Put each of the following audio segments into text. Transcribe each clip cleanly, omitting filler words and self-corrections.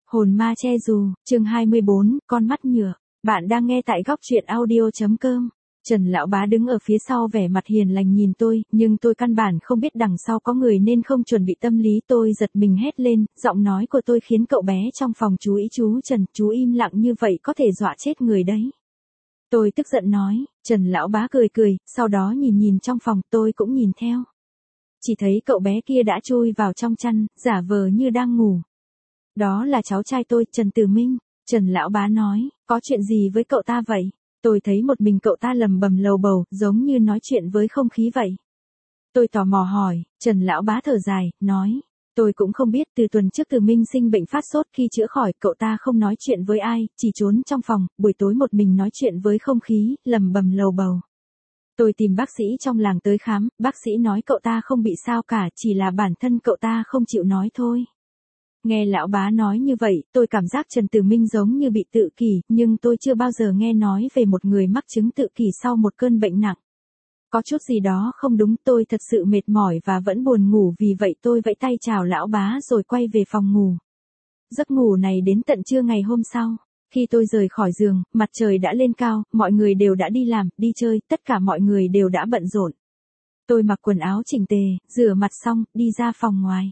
Hồn ma che dù, chương 24, con mắt nhựa. Bạn đang nghe tại góc truyện audio.com. Trần lão bá đứng ở phía sau vẻ mặt hiền lành nhìn tôi, nhưng tôi căn bản không biết đằng sau có người nên không chuẩn bị tâm lý. Tôi giật mình hét lên, giọng nói của tôi khiến cậu bé trong phòng chú ý. Chú Trần, chú im lặng như vậy có thể dọa chết người đấy. Tôi tức giận nói. Trần lão bá cười cười, sau đó nhìn trong phòng, tôi cũng nhìn theo. Chỉ thấy cậu bé kia đã chui vào trong chăn, giả vờ như đang ngủ. Đó là cháu trai tôi, Trần Tử Minh. Trần lão bá nói, có chuyện gì với cậu ta vậy? Tôi thấy một mình cậu ta lầm bầm lầu bầu, giống như nói chuyện với không khí vậy. Tôi tò mò hỏi, Trần lão bá thở dài, nói, tôi cũng không biết, từ tuần trước Tử Minh sinh bệnh phát sốt, khi chữa khỏi, cậu ta không nói chuyện với ai, chỉ trốn trong phòng, buổi tối một mình nói chuyện với không khí, lầm bầm lầu bầu. Tôi tìm bác sĩ trong làng tới khám, bác sĩ nói cậu ta không bị sao cả, chỉ là bản thân cậu ta không chịu nói thôi. Nghe lão bá nói như vậy, tôi cảm giác Trần Tử Minh giống như bị tự kỷ, nhưng tôi chưa bao giờ nghe nói về một người mắc chứng tự kỷ sau một cơn bệnh nặng. Có chút gì đó không đúng, tôi thật sự mệt mỏi và vẫn buồn ngủ, vì vậy tôi vẫy tay chào lão bá rồi quay về phòng ngủ. Giấc ngủ này đến tận trưa ngày hôm sau. Khi tôi rời khỏi giường, mặt trời đã lên cao, mọi người đều đã đi làm, đi chơi, tất cả mọi người đều đã bận rộn. Tôi mặc quần áo chỉnh tề, rửa mặt xong, đi ra phòng ngoài.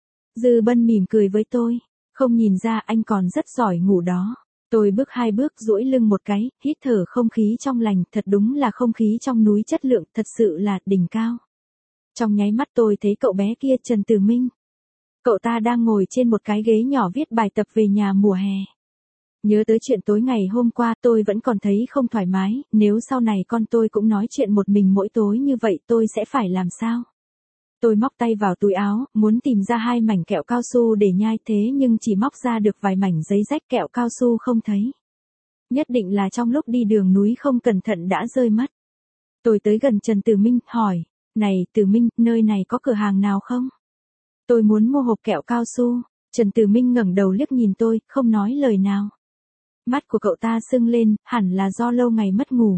Dư Bân mỉm cười với tôi, không nhìn ra anh còn rất giỏi ngủ đó. Tôi bước 2 bước, duỗi lưng một cái, hít thở không khí trong lành, thật đúng là không khí trong núi chất lượng, thật sự là đỉnh cao. Trong nháy mắt tôi thấy cậu bé kia, Trần Tử Minh. Cậu ta đang ngồi trên một cái ghế nhỏ viết bài tập về nhà mùa hè. Nhớ tới chuyện tối ngày hôm qua, tôi vẫn còn thấy không thoải mái, nếu sau này con tôi cũng nói chuyện một mình mỗi tối như vậy tôi sẽ phải làm sao? Tôi móc tay vào túi áo, muốn tìm ra 2 mảnh kẹo cao su để nhai, thế nhưng chỉ móc ra được vài mảnh giấy rách, kẹo cao su không thấy. Nhất định là trong lúc đi đường núi không cẩn thận đã rơi mất. Tôi tới gần Trần Tử Minh, hỏi, này Tử Minh, nơi này có cửa hàng nào không? Tôi muốn mua hộp kẹo cao su. Trần Tử Minh ngẩng đầu liếc nhìn tôi, không nói lời nào. Mắt của cậu ta sưng lên, hẳn là do lâu ngày mất ngủ.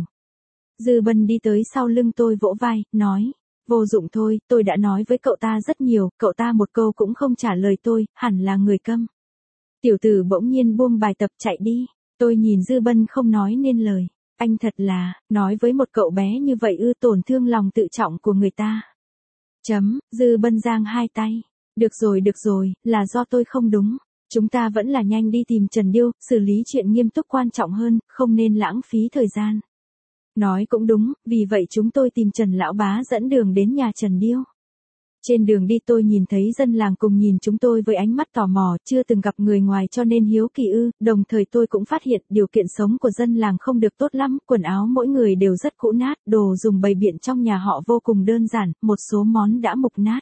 Dư Bân đi tới sau lưng tôi vỗ vai, nói, vô dụng thôi, tôi đã nói với cậu ta rất nhiều, cậu ta một câu cũng không trả lời tôi, hẳn là người câm. Tiểu tử bỗng nhiên buông bài tập chạy đi, tôi nhìn Dư Bân không nói nên lời, anh thật là, nói với một cậu bé như vậy tổn thương lòng tự trọng của người ta. Dư Bân giang 2 tay, được rồi, là do tôi không đúng. Chúng ta vẫn là nhanh đi tìm Trần Điêu, xử lý chuyện nghiêm túc quan trọng hơn, không nên lãng phí thời gian. Nói cũng đúng, vì vậy chúng tôi tìm Trần lão bá dẫn đường đến nhà Trần Điêu. Trên đường đi tôi nhìn thấy dân làng cùng nhìn chúng tôi với ánh mắt tò mò, chưa từng gặp người ngoài cho nên hiếu kỳ đồng thời tôi cũng phát hiện điều kiện sống của dân làng không được tốt lắm, quần áo mỗi người đều rất cũ nát, đồ dùng bày biện trong nhà họ vô cùng đơn giản, một số món đã mục nát.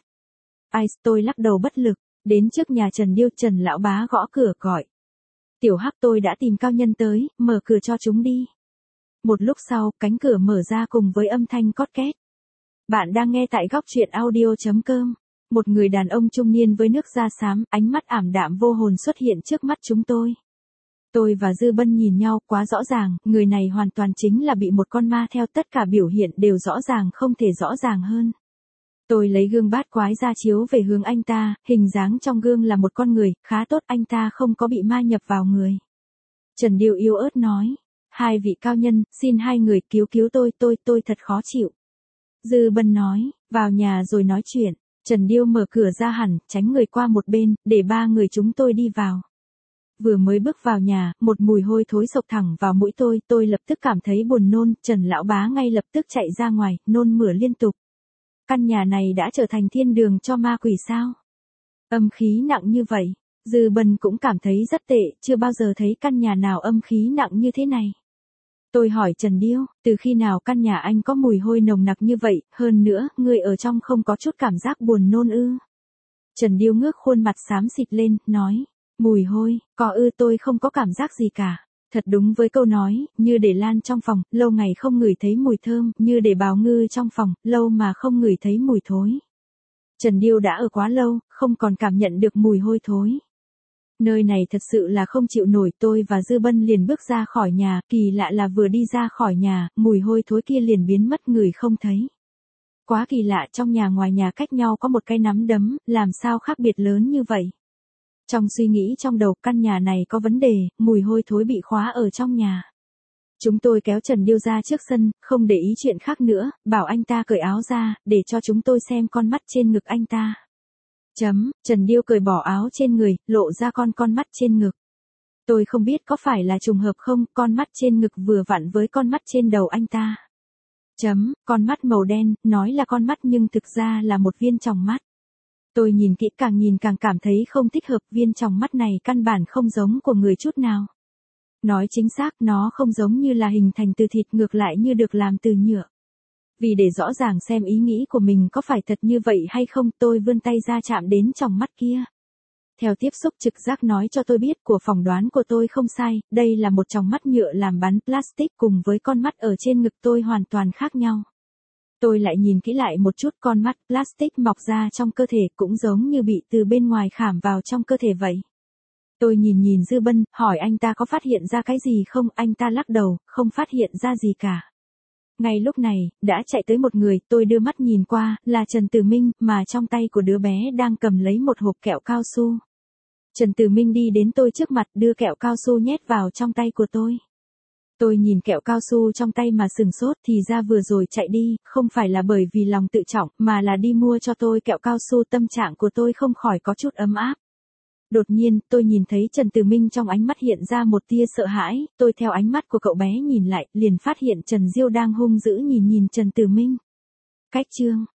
Tôi lắc đầu bất lực. Đến trước nhà Trần Điêu, Trần lão bá gõ cửa gọi. Tiểu Hắc, tôi đã tìm cao nhân tới, mở cửa cho chúng đi. Một lúc sau, cánh cửa mở ra cùng với âm thanh cót két. Bạn đang nghe tại góc truyện audio.com. Một người đàn ông trung niên với nước da xám, ánh mắt ảm đạm vô hồn xuất hiện trước mắt chúng tôi. Tôi và Dư Bân nhìn nhau, quá rõ ràng, người này hoàn toàn chính là bị một con ma theo, tất cả biểu hiện đều rõ ràng không thể rõ ràng hơn. Tôi lấy gương bát quái ra chiếu về hướng anh ta, hình dáng trong gương là một con người, khá tốt, anh ta không có bị ma nhập vào người. Trần Điêu yếu ớt nói, 2 vị cao nhân, xin 2 người cứu tôi thật khó chịu. Dư Bân nói, vào nhà rồi nói chuyện. Trần Điêu mở cửa ra hẳn, tránh người qua một bên, để 3 người chúng tôi đi vào. Vừa mới bước vào nhà, một mùi hôi thối xộc thẳng vào mũi tôi lập tức cảm thấy buồn nôn, Trần lão bá ngay lập tức chạy ra ngoài, nôn mửa liên tục. Căn nhà này đã trở thành thiên đường cho ma quỷ sao? Âm khí nặng như vậy. Dư Bân cũng cảm thấy rất tệ, chưa bao giờ thấy căn nhà nào âm khí nặng như thế này. Tôi hỏi Trần Điêu, từ khi nào căn nhà anh có mùi hôi nồng nặc như vậy, hơn nữa, người ở trong không có chút cảm giác buồn nôn Trần Điêu ngước khuôn mặt xám xịt lên, nói, mùi hôi, có tôi không có cảm giác gì cả. Thật đúng với câu nói, như để lan trong phòng, lâu ngày không ngửi thấy mùi thơm, như để bào ngư trong phòng, lâu mà không ngửi thấy mùi thối. Trần Điêu đã ở quá lâu, không còn cảm nhận được mùi hôi thối. Nơi này thật sự là không chịu nổi, tôi và Dư Bân liền bước ra khỏi nhà, kỳ lạ là vừa đi ra khỏi nhà, mùi hôi thối kia liền biến mất, người không thấy. Quá kỳ lạ, trong nhà ngoài nhà cách nhau có một cái nắm đấm, làm sao khác biệt lớn như vậy? Trong suy nghĩ trong đầu, căn nhà này có vấn đề, mùi hôi thối bị khóa ở trong nhà. Chúng tôi kéo Trần Điêu ra trước sân, không để ý chuyện khác nữa, bảo anh ta cởi áo ra, để cho chúng tôi xem con mắt trên ngực anh ta. Trần Điêu cởi bỏ áo trên người, lộ ra con mắt trên ngực. Tôi không biết có phải là trùng hợp không, con mắt trên ngực vừa vặn với con mắt trên đầu anh ta. Con mắt màu đen, nói là con mắt nhưng thực ra là một viên tròng mắt. Tôi nhìn kỹ, càng nhìn càng cảm thấy không thích hợp, viên tròng mắt này căn bản không giống của người chút nào. Nói chính xác, nó không giống như là hình thành từ thịt, ngược lại như được làm từ nhựa. Vì để rõ ràng xem ý nghĩ của mình có phải thật như vậy hay không, tôi vươn tay ra chạm đến tròng mắt kia. Theo tiếp xúc, trực giác nói cho tôi biết của phỏng đoán của tôi không sai, đây là một tròng mắt nhựa làm bắn plastic, cùng với con mắt ở trên ngực tôi hoàn toàn khác nhau. Tôi lại nhìn kỹ lại một chút, con mắt plastic mọc ra trong cơ thể cũng giống như bị từ bên ngoài khảm vào trong cơ thể vậy. Tôi nhìn Dư Bân, hỏi anh ta có phát hiện ra cái gì không, anh ta lắc đầu, không phát hiện ra gì cả. Ngay lúc này, đã chạy tới một người, tôi đưa mắt nhìn qua, là Trần Tử Minh, mà trong tay của đứa bé đang cầm lấy một hộp kẹo cao su. Trần Tử Minh đi đến tôi trước mặt, đưa kẹo cao su nhét vào trong tay của tôi. Tôi nhìn kẹo cao su trong tay mà sừng sốt, thì ra vừa rồi chạy đi, không phải là bởi vì lòng tự trọng, mà là đi mua cho tôi kẹo cao su. Tâm trạng của tôi không khỏi có chút ấm áp. Đột nhiên, tôi nhìn thấy Trần Tử Minh, trong ánh mắt hiện ra một tia sợ hãi, tôi theo ánh mắt của cậu bé nhìn lại, liền phát hiện Trần Diêu đang hung dữ nhìn Trần Tử Minh. Cách chương